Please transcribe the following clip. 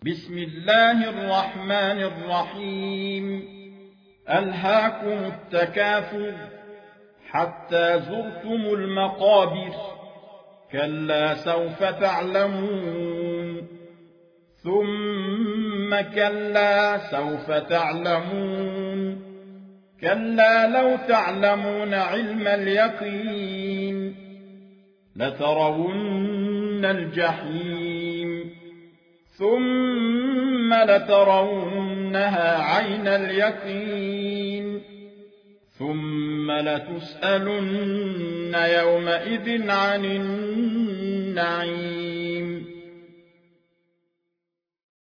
بسم الله الرحمن الرحيم ألهاكم التكاثر حتى زرتم المقابر كلا سوف تعلمون ثم كلا سوف تعلمون كلا لو تعلمون علم اليقين لترون الجحيم ثم لترونها عين اليقين ثم لتسألن يومئذ عن النعيم